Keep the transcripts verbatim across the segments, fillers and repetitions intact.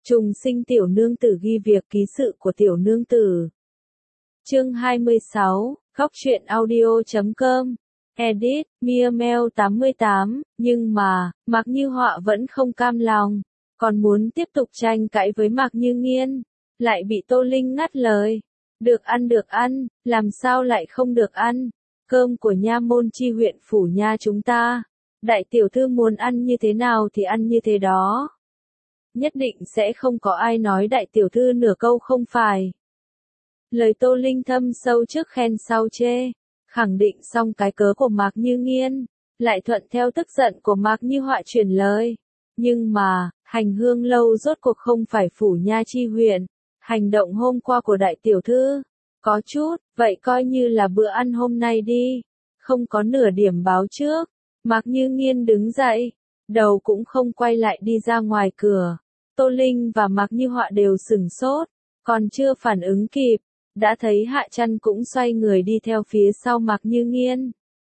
Trùng sinh tiểu nương tử ghi việc ký sự của tiểu nương tử. Chương hai mươi sáu, Góc truyện audio chấm com. Edit, Mia Mel tám mươi tám, nhưng mà, Mạc Như Họa vẫn không cam lòng, còn muốn tiếp tục tranh cãi với Mạc Như Nghiên, lại bị Tô Linh ngắt lời. Được ăn được ăn, làm sao lại không được ăn? Cơm của nha môn chi huyện phủ nha chúng ta. Đại tiểu thư muốn ăn như thế nào thì ăn như thế đó. Nhất định sẽ không có ai nói đại tiểu thư nửa câu không phải. Lời Tô Linh thâm sâu trước khen sau chê, khẳng định xong cái cớ của Mạc Như Nghiên, lại thuận theo tức giận của Mạc Như Họa chuyển lời. Nhưng mà, hành hương lâu rốt cuộc không phải phủ nha chi huyện, hành động hôm qua của đại tiểu thư, có chút, vậy coi như là bữa ăn hôm nay đi, không có nửa điểm báo trước. Mạc Như Nghiên đứng dậy, đầu cũng không quay lại đi ra ngoài cửa. Tô Linh và Mạc Như Họa đều sửng sốt, còn chưa phản ứng kịp, đã thấy Hạ Trăn cũng xoay người đi theo phía sau Mạc Như Nghiên.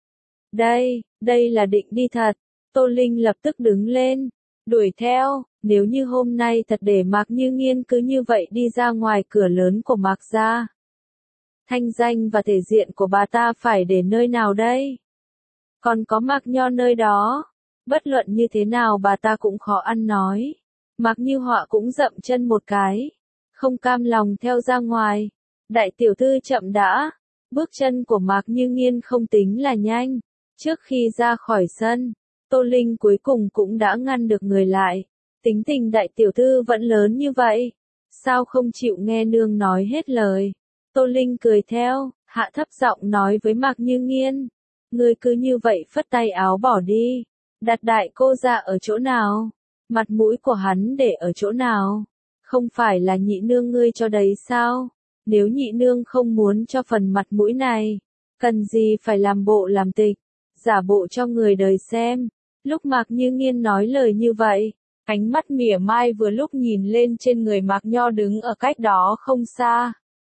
Đây, đây là định đi thật. Tô Linh lập tức đứng lên, đuổi theo. Nếu như hôm nay thật để Mạc Như Nghiên cứ như vậy đi ra ngoài cửa lớn của Mạc gia, thanh danh và thể diện của bà ta phải để nơi nào đây? Còn có Mạc Nho nơi đó, bất luận như thế nào bà ta cũng khó ăn nói. Mạc Như Họa cũng dậm chân một cái, không cam lòng theo ra ngoài. Đại tiểu thư chậm đã. Bước chân của Mạc Như Nghiên không tính là nhanh. Trước khi ra khỏi sân, Tô Linh cuối cùng cũng đã ngăn được người lại. Tính tình đại tiểu thư vẫn lớn như vậy, sao không chịu nghe nương nói hết lời? Tô Linh cười theo, hạ thấp giọng nói với Mạc Như Nghiên, ngươi cứ như vậy phất tay áo bỏ đi. Đặt đại cô ra ở chỗ nào? Mặt mũi của hắn để ở chỗ nào? Không phải là nhị nương ngươi cho đấy sao? Nếu nhị nương không muốn cho phần mặt mũi này, cần gì phải làm bộ làm tịch, giả bộ cho người đời xem. Lúc Mạc Như Nghiên nói lời như vậy, ánh mắt mỉa mai vừa lúc nhìn lên trên người Mạc Nho đứng ở cách đó không xa.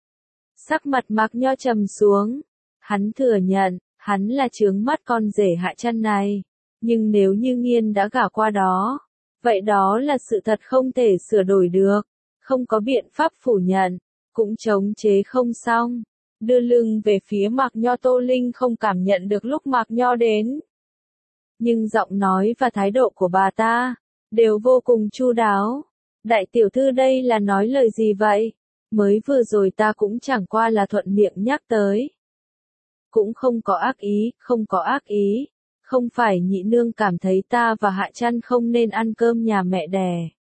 Sắc mặt Mạc Nho trầm xuống, hắn thừa nhận, hắn là chướng mắt con rể Hạ Trăn này, nhưng nếu Như Nghiên đã gả qua đó, vậy đó là sự thật không thể sửa đổi được, không có biện pháp phủ nhận, cũng chống chế không xong. Đưa lưng về phía Mạc Nho, Tô Linh không cảm nhận được lúc Mạc Nho đến. Nhưng giọng nói và thái độ của bà ta đều vô cùng chu đáo. Đại tiểu thư đây là nói lời gì vậy? Mới vừa rồi ta cũng chẳng qua là thuận miệng nhắc tới. Cũng không có ác ý, không có ác ý. Không phải nhị nương cảm thấy ta và Hạ Trăn không nên ăn cơm nhà mẹ đẻ.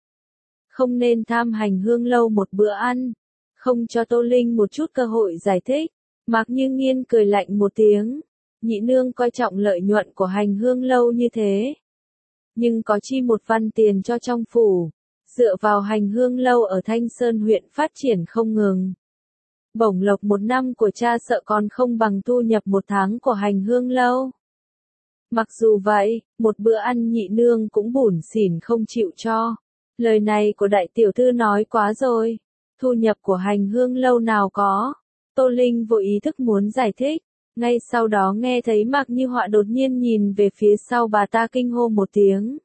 Không nên tham hành hương lâu một bữa ăn. Không cho Tô Linh một chút cơ hội giải thích. Mạc Như Nghiên cười lạnh một tiếng. Nhị nương coi trọng lợi nhuận của hành hương lâu như thế. Nhưng có chi một văn tiền cho trong phủ. Dựa vào hành hương lâu ở Thanh Sơn huyện phát triển không ngừng. Bổng lộc một năm của cha sợ còn không bằng thu nhập một tháng của hành hương lâu. Mặc dù vậy, một bữa ăn nhị nương cũng bủn xỉn không chịu cho. Lời này của đại tiểu thư nói quá rồi. Thu nhập của hành hương lâu nào có. Tô Linh vô ý thức muốn giải thích. Ngay sau đó nghe thấy Mạc Như Họa đột nhiên nhìn về phía sau bà ta kinh hô một tiếng.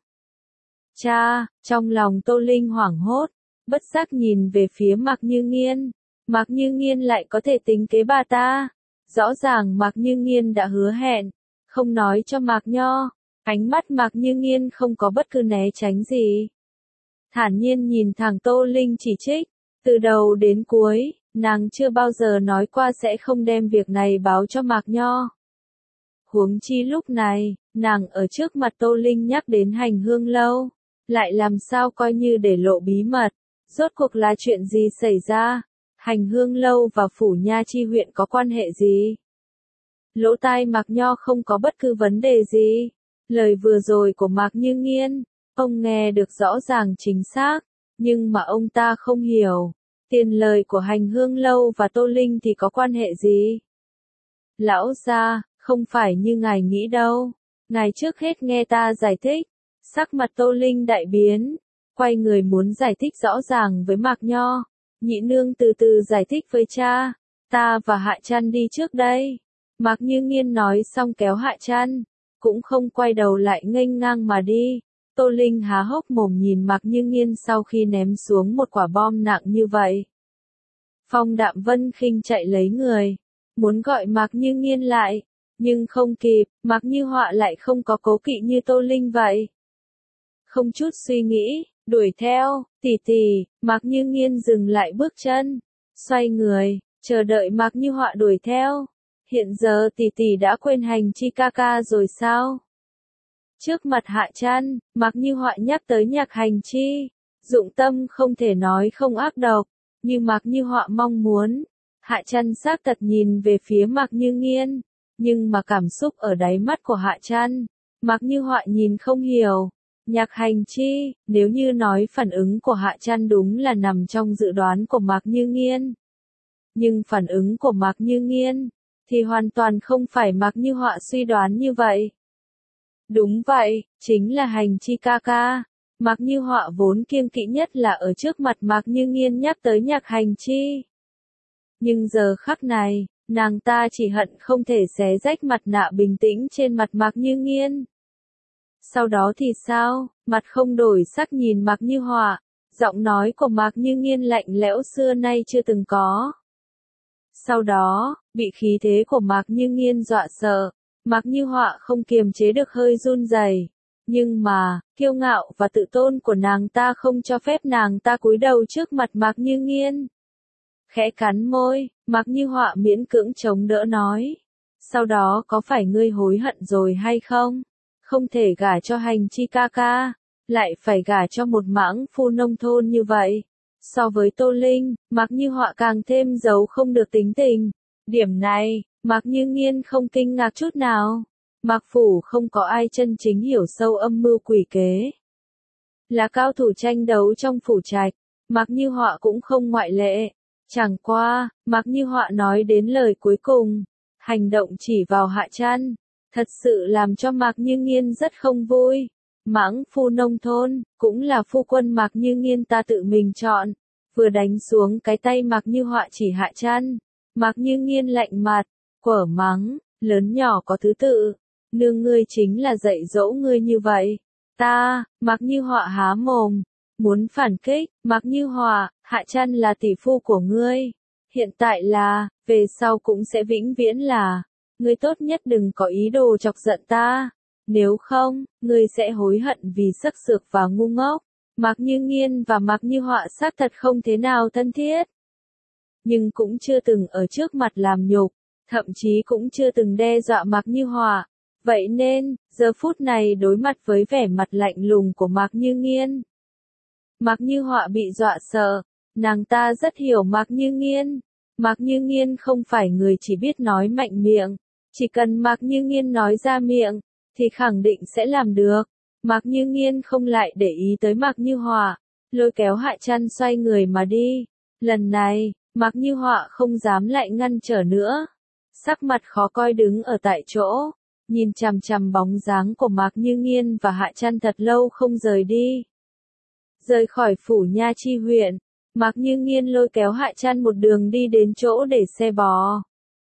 Cha, trong lòng Tô Linh hoảng hốt, bất giác nhìn về phía Mạc Như Nghiên. Mạc Như Nghiên lại có thể tính kế bà ta. Rõ ràng Mạc Như Nghiên đã hứa hẹn, không nói cho Mạc Nho. Ánh mắt Mạc Như Nghiên không có bất cứ né tránh gì. Thản nhiên nhìn thẳng Tô Linh chỉ trích. Từ đầu đến cuối, nàng chưa bao giờ nói qua sẽ không đem việc này báo cho Mạc Nho. Huống chi lúc này, nàng ở trước mặt Tô Linh nhắc đến hành hương lâu, lại làm sao coi như để lộ bí mật. Rốt cuộc là chuyện gì xảy ra? Hành hương lâu và phủ nha chi huyện có quan hệ gì? Lỗ tai Mạc Nho không có bất cứ vấn đề gì. Lời vừa rồi của Mạc Như Nghiên, ông nghe được rõ ràng chính xác, nhưng mà ông ta không hiểu. Tiền lời của hành hương lâu và Tô Linh thì có quan hệ gì? Lão gia, không phải như ngài nghĩ đâu. Ngài trước hết nghe ta giải thích. Sắc mặt Tô Linh đại biến, quay người muốn giải thích rõ ràng với Mạc Nho. Nhị nương từ từ giải thích với cha. Ta và Hạ Trăn đi trước đây. Mạc Như Nghiên nói xong kéo Hạ Trăn, cũng không quay đầu lại nghênh ngang mà đi. Tô Linh há hốc mồm nhìn Mạc Như Nghiên sau khi ném xuống một quả bom nặng như vậy. Phong Đạm Vân khinh chạy lấy người, muốn gọi Mạc Như Nghiên lại, nhưng không kịp, Mạc Như Họa lại không có cố kỵ như Tô Linh vậy. Không chút suy nghĩ, đuổi theo, tỷ tỷ, Mạc Như Nghiên dừng lại bước chân, xoay người, chờ đợi Mạc Như Họa đuổi theo. Hiện giờ tỷ tỷ đã quên hành chi ca ca rồi sao? Trước mặt Hạ Trăn, Mạc Như Họa nhắc tới Nhạc Hành Chi, dụng tâm không thể nói không ác độc, như Mạc Như Họa mong muốn. Hạ Trăn xác thật nhìn về phía Mạc Như Nghiên, nhưng mà cảm xúc ở đáy mắt của Hạ Trăn, Mạc Như Họa nhìn không hiểu. Nhạc Hành Chi, nếu như nói phản ứng của Hạ Trăn đúng là nằm trong dự đoán của Mạc Như Nghiên. Nhưng phản ứng của Mạc Như Nghiên, thì hoàn toàn không phải Mạc Như Họa suy đoán như vậy. Đúng vậy, chính là Hành Chi ca ca. Mạc Như Họa vốn kiêng kỵ nhất là ở trước mặt Mạc Như Nghiên nhắc tới Nhạc Hành Chi. Nhưng giờ khắc này, nàng ta chỉ hận không thể xé rách mặt nạ bình tĩnh trên mặt Mạc Như Nghiên. Sau đó thì sao? Mặt không đổi sắc nhìn Mạc Như Họa, giọng nói của Mạc Như Nghiên lạnh lẽo xưa nay chưa từng có. Sau đó, bị khí thế của Mạc Như Nghiên dọa sợ, Mạc Như Họa không kiềm chế được hơi run rẩy. Nhưng mà, kiêu ngạo và tự tôn của nàng ta không cho phép nàng ta cúi đầu trước mặt Mạc Như Nghiên. Khẽ cắn môi, Mạc Như Họa miễn cưỡng chống đỡ nói. Sau đó có phải ngươi hối hận rồi hay không? Không thể gả cho Hành Chi ca ca, lại phải gả cho một mãng phu nông thôn như vậy. So với Tô Linh, Mạc Như Họa càng thêm giấu không được tính tình. Điểm này, Mạc Như Nghiên không kinh ngạc chút nào. Mạc phủ không có ai chân chính hiểu sâu âm mưu quỷ kế. Là cao thủ tranh đấu trong phủ trạch, Mạc Như Họa cũng không ngoại lệ. Chẳng qua, Mạc Như Họa nói đến lời cuối cùng, hành động chỉ vào Hạ Trăn, thật sự làm cho Mạc Như Nghiên rất không vui. Mãng phu nông thôn, cũng là phu quân Mạc Như Nghiên ta tự mình chọn. Vừa đánh xuống cái tay Mạc Như Họa chỉ Hạ Trăn, Mạc Như Nghiên lạnh mặt, quở mắng, lớn nhỏ có thứ tự. Nương ngươi chính là dạy dỗ ngươi như vậy. Ta, Mạc Như Họa há mồm, muốn phản kích. Mạc Như Họa, Hạ Trăn là tỷ phu của ngươi. Hiện tại là, về sau cũng sẽ vĩnh viễn là. Ngươi tốt nhất đừng có ý đồ chọc giận ta. Nếu không, ngươi sẽ hối hận vì sắc sược và ngu ngốc. Mạc Như Nghiên và Mạc Như Họa xác thật không thế nào thân thiết. Nhưng cũng chưa từng ở trước mặt làm nhục, thậm chí cũng chưa từng đe dọa Mạc Như Họa. Vậy nên, giờ phút này đối mặt với vẻ mặt lạnh lùng của Mạc Như Nghiên. Mạc Như Họa bị dọa sợ, nàng ta rất hiểu Mạc Như Nghiên. Mạc Như Nghiên không phải người chỉ biết nói mạnh miệng, chỉ cần Mạc Như Nghiên nói ra miệng, thì khẳng định sẽ làm được. Mạc Như Nghiên không lại để ý tới Mạc Như Họa, lôi kéo Hạ Trăn xoay người mà đi. Lần này, Mạc Như Họa không dám lại ngăn trở nữa. Sắc mặt khó coi đứng ở tại chỗ, nhìn chằm chằm bóng dáng của Mạc Như Nghiên và Hạ Trăn thật lâu không rời đi. Rời khỏi phủ Nha Chi huyện, Mạc Như Nghiên lôi kéo Hạ Trăn một đường đi đến chỗ để xe bò.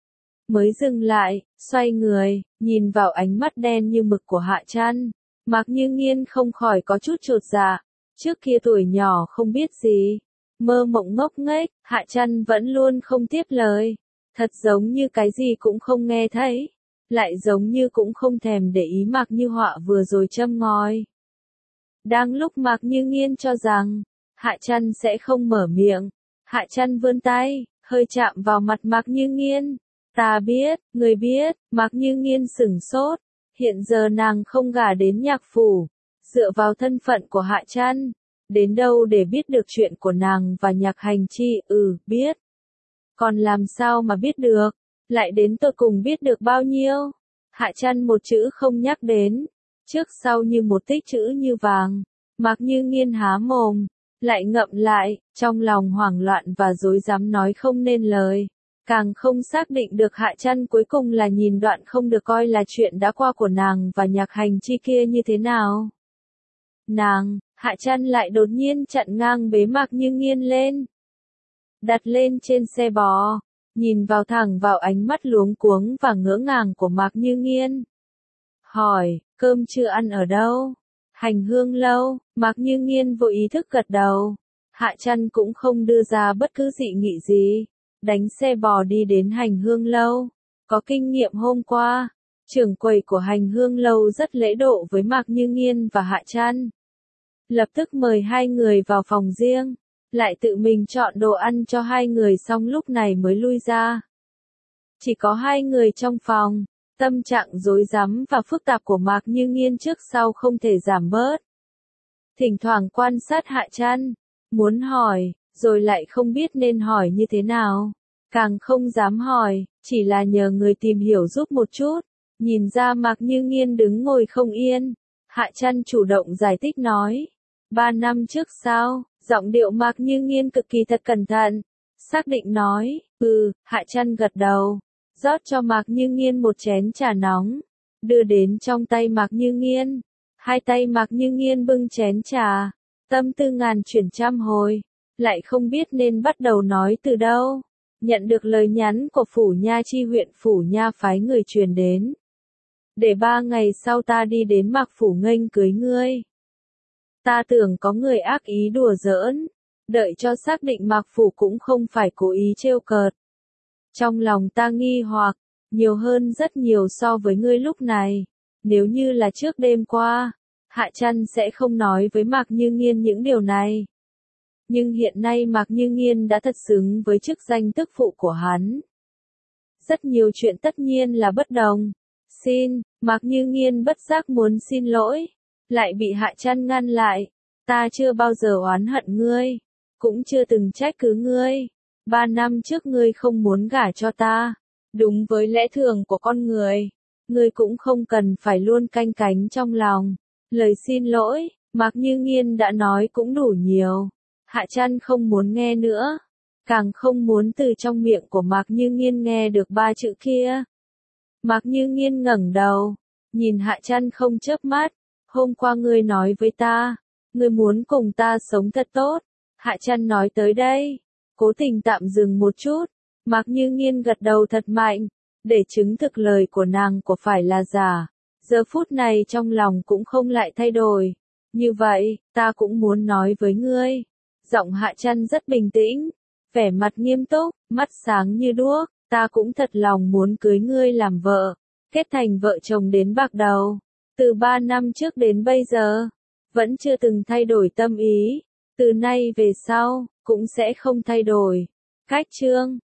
Mới dừng lại, xoay người, nhìn vào ánh mắt đen như mực của Hạ Trăn, Mạc Như Nghiên không khỏi có chút chột dạ. Trước kia tuổi nhỏ không biết gì, mơ mộng ngốc nghếch, Hạ Trăn vẫn luôn không tiếp lời, thật giống như cái gì cũng không nghe thấy, lại giống như cũng không thèm để ý Mạc Như Họa vừa rồi châm ngòi. Đang lúc Mạc Như Nghiên cho rằng Hạ Trăn sẽ không mở miệng, Hạ Trăn vươn tay, hơi chạm vào mặt Mạc Như Nghiên. Ta biết, người biết. Mạc Như Nghiên sửng sốt. Hiện giờ nàng không gả đến nhạc phủ, dựa vào thân phận của Hạ Trăn, đến đâu để biết được chuyện của nàng và Nhạc Hành Chi? Ừ, biết. Còn làm sao mà biết được? Lại đến tột cùng biết được bao nhiêu? Hạ Trăn một chữ không nhắc đến, trước sau như một tích chữ như vàng. Mạc Như Nghiên há mồm, lại ngậm lại, trong lòng hoảng loạn và rối rắm nói không nên lời. Càng không xác định được Hạ Trăn cuối cùng là nhìn đoạn không được coi là chuyện đã qua của nàng và Nhạc Hành Chi kia như thế nào. Nàng, Hạ Trăn lại đột nhiên chặn ngang bế Mạc Như Nghiên lên, đặt lên trên xe bò, nhìn vào thẳng vào ánh mắt luống cuống và ngỡ ngàng của Mạc Như Nghiên. Hỏi, cơm chưa ăn ở đâu? Hành hương lâu, Mạc Như Nghiên vô ý thức gật đầu. Hạ Trăn cũng không đưa ra bất cứ dị nghị gì. Đánh xe bò đi đến hành hương lâu. Có kinh nghiệm hôm qua, trưởng quầy của hành hương lâu rất lễ độ với Mạc Như Nghiên và Hạ Trăn. Lập tức mời hai người vào phòng riêng, lại tự mình chọn đồ ăn cho hai người xong lúc này mới lui ra. Chỉ có hai người trong phòng, tâm trạng rối rắm và phức tạp của Mạc Như Nghiên trước sau không thể giảm bớt. Thỉnh thoảng quan sát Hạ Trăn, muốn hỏi, rồi lại không biết nên hỏi như thế nào. Càng không dám hỏi, chỉ là nhờ người tìm hiểu giúp một chút. Nhìn ra Mạc Như Nghiên đứng ngồi không yên, Hạ Trăn chủ động giải thích nói. Ba năm trước sao? Giọng điệu Mạc Như Nghiên cực kỳ thật cẩn thận. Xác định nói, ừ, Hạ Trăn gật đầu. Rót cho Mạc Như Nghiên một chén trà nóng. Đưa đến trong tay Mạc Như Nghiên. Hai tay Mạc Như Nghiên bưng chén trà. Tâm tư ngàn chuyển trăm hồi. Lại không biết nên bắt đầu nói từ đâu. Nhận được lời nhắn của Phủ Nha Chi huyện Phủ Nha phái người truyền đến. Để ba ngày sau ta đi đến Mạc Phủ nghênh cưới ngươi. Ta tưởng có người ác ý đùa giỡn. Đợi cho xác định Mạc Phủ cũng không phải cố ý trêu cợt. Trong lòng ta nghi hoặc, nhiều hơn rất nhiều so với ngươi lúc này. Nếu như là trước đêm qua, Hạ Trăn sẽ không nói với Mạc Như Nghiên những điều này. Nhưng hiện nay Mạc Như Nghiên đã thật xứng với chức danh tức phụ của hắn. Rất nhiều chuyện tất nhiên là bất đồng. Xin, Mạc Như Nghiên bất giác muốn xin lỗi. Lại bị Hạ Trăn ngăn lại. Ta chưa bao giờ oán hận ngươi. Cũng chưa từng trách cứ ngươi. Ba năm trước ngươi không muốn gả cho ta. Đúng với lẽ thường của con người. Ngươi cũng không cần phải luôn canh cánh trong lòng. Lời xin lỗi, Mạc Như Nghiên đã nói cũng đủ nhiều. Hạ Trăn không muốn nghe nữa. Càng không muốn từ trong miệng của Mạc Như Nghiên nghe được ba chữ kia. Mạc Như Nghiên ngẩng đầu. Nhìn Hạ Trăn không chớp mắt. Hôm qua ngươi nói với ta. Ngươi muốn cùng ta sống thật tốt. Hạ Trăn nói tới đây. Cố tình tạm dừng một chút. Mạc Như Nghiên gật đầu thật mạnh. Để chứng thực lời của nàng của phải là giả. Giờ phút này trong lòng cũng không lại thay đổi. Như vậy, ta cũng muốn nói với ngươi. Giọng Hạ Trăn rất bình tĩnh. Vẻ mặt nghiêm túc, mắt sáng như đuốc. Ta cũng thật lòng muốn cưới ngươi làm vợ. Kết thành vợ chồng đến bạc đầu. Từ ba năm trước đến bây giờ. Vẫn chưa từng thay đổi tâm ý. Từ nay về sau, cũng sẽ không thay đổi. Cách chương